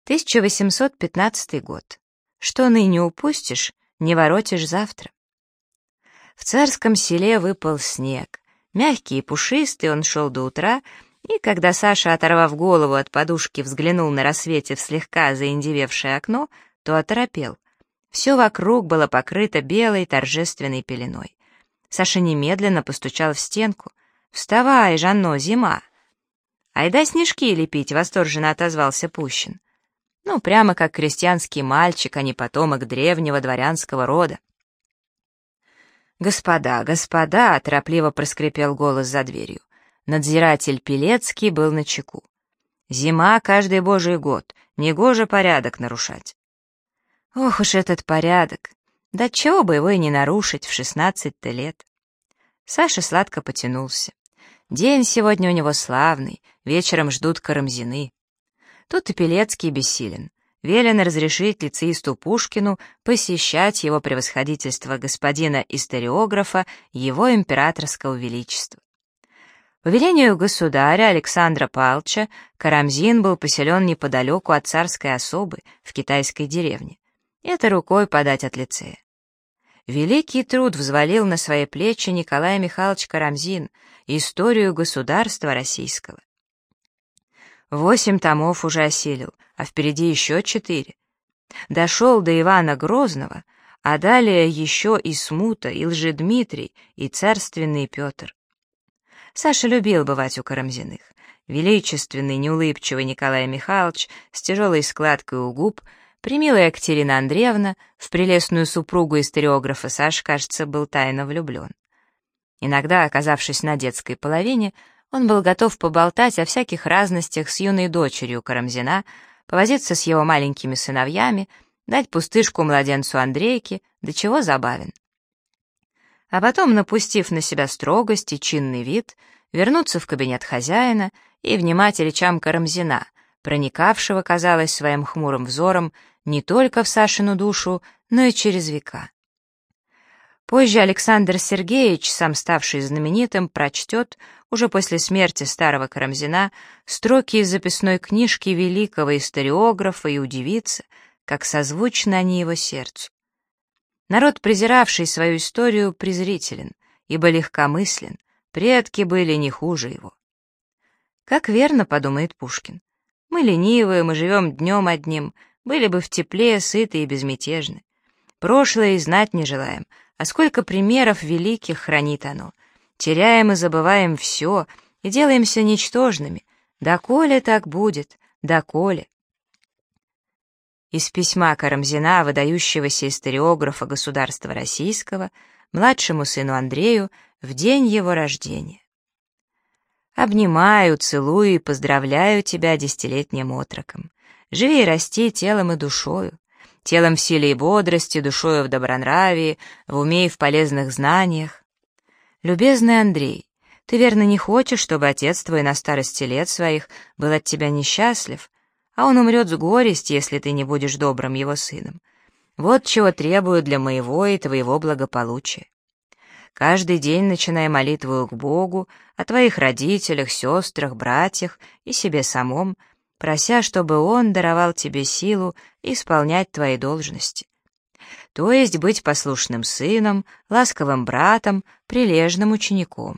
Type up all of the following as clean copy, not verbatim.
1815 год. Что ныне упустишь, не воротишь завтра. В царском селе выпал снег. Мягкий и пушистый он шел до утра, и когда Саша, оторвав голову от подушки, взглянул на рассвете в слегка заиндевевшее окно, то оторопел. Все вокруг было покрыто белой торжественной пеленой. Саша немедленно постучал в стенку. «Вставай, Жанно, зима!» «Айда снежки лепить!» — восторженно отозвался Пущин. Ну, прямо как крестьянский мальчик, а не потомок древнего дворянского рода. «Господа, господа!» — торопливо проскрипел голос за дверью. Надзиратель Пилецкий был начеку. «Зима каждый божий год, негоже порядок нарушать». Ох уж этот порядок! Да чего бы его и не нарушить в 16-то лет. Саша сладко потянулся. День сегодня у него славный, вечером ждут Карамзины. Тут и Пилецкий бессилен. Велено разрешить лицеисту Пушкину посещать его превосходительство господина историографа, его императорского величества. По велению государя Александра Павловича Карамзин был поселен неподалеку от царской особы в китайской деревне. Это рукой подать от лицея. Великий труд взвалил на свои плечи Николай Михайлович Карамзин, историю государства российского. 8 томов уже осилил, а впереди еще 4. Дошел до Ивана Грозного, а далее еще и Смута, и Лжедмитрий, и Царственный Петр. Саша любил бывать у Карамзиных. Величественный, неулыбчивый Николай Михайлович с тяжелой складкой у губ, примилая Екатерина Андреевна, в прелестную супругу историографа Саша, кажется, был тайно влюблен. Иногда, оказавшись на детской половине, он был готов поболтать о всяких разностях с юной дочерью Карамзина, повозиться с его маленькими сыновьями, дать пустышку младенцу Андрейке, до чего забавен. А потом, напустив на себя строгость и чинный вид, вернуться в кабинет хозяина и внимать речам Карамзина, проникавшего, казалось, своим хмурым взором не только в Сашину душу, но и через века. Позже Александр Сергеевич, сам ставший знаменитым, прочтет, уже после смерти старого Карамзина, строки из записной книжки великого историографа и удивится, как созвучны они его сердцу. Народ, презиравший свою историю, презрителен, ибо легкомыслен, предки были не хуже его. Как верно, подумает Пушкин. Мы ленивые, мы живем днем одним, были бы в тепле, сыты и безмятежны. Прошлое и знать не желаем, а сколько примеров великих хранит оно. Теряем и забываем все, и делаемся ничтожными. Доколе так будет, доколе. Из письма Карамзина, выдающегося историографа государства российского, младшему сыну Андрею в день его рождения. «Обнимаю, целую и поздравляю тебя десятилетним отроком. Живи и расти телом и душою. Телом в силе и бодрости, душою в добронравии, в уме и в полезных знаниях. Любезный Андрей, ты верно не хочешь, чтобы отец твой на старости лет своих был от тебя несчастлив, а он умрет с горести, если ты не будешь добрым его сыном. Вот чего требую для моего и твоего благополучия. Каждый день начинай молитву к Богу, о твоих родителях, сестрах, братьях и себе самом, прося, чтобы Он даровал тебе силу исполнять твои должности. То есть быть послушным сыном, ласковым братом, прилежным учеником.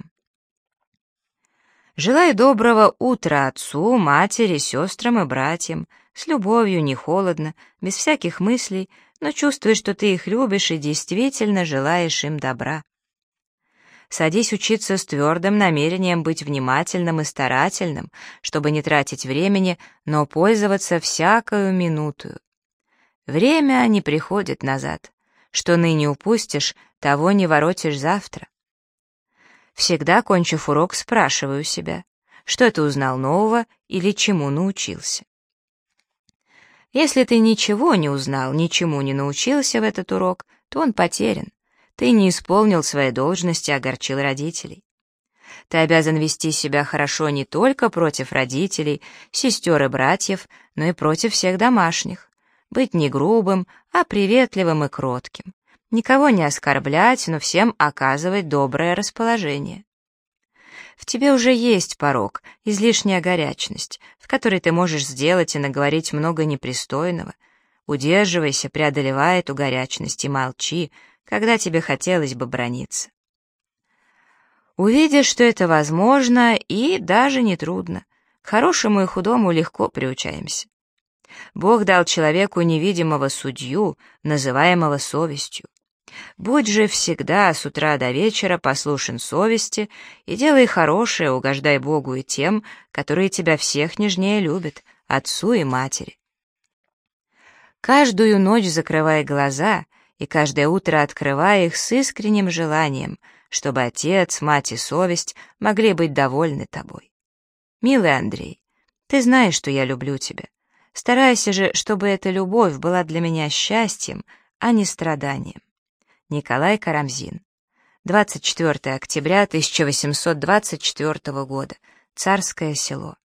Желаю доброго утра отцу, матери, сестрам и братьям, с любовью, не холодно, без всяких мыслей, но чувствуй, что ты их любишь и действительно желаешь им добра. Садись учиться с твердым намерением быть внимательным и старательным, чтобы не тратить времени, но пользоваться всякою минутою. Время не приходит назад. Что ныне упустишь, того не воротишь завтра. Всегда, кончив урок, спрашиваю себя, что ты узнал нового или чему научился. Если ты ничего не узнал, ничему не научился в этот урок, то он потерян. Ты не исполнил своей должности, огорчил родителей. Ты обязан вести себя хорошо не только против родителей, сестер и братьев, но и против всех домашних. Быть не грубым, а приветливым и кротким. Никого не оскорблять, но всем оказывать доброе расположение. В тебе уже есть порок, излишняя горячность, в которой ты можешь сделать и наговорить много непристойного. Удерживайся, преодолевай эту горячность и молчи, когда тебе хотелось бы браниться. Увидишь, что это возможно и даже не трудно. К хорошему и худому легко приучаемся. Бог дал человеку невидимого судью, называемого совестью. Будь же всегда с утра до вечера послушен совести и делай хорошее, угождай Богу и тем, которые тебя всех нежнее любят, отцу и матери. Каждую ночь закрывай глаза и каждое утро открывай их с искренним желанием, чтобы отец, мать и совесть могли быть довольны тобой. Милый Андрей, ты знаешь, что я люблю тебя. Старайся же, чтобы эта любовь была для меня счастьем, а не страданием. Николай Карамзин. 24 октября 1824 года. Царское Село.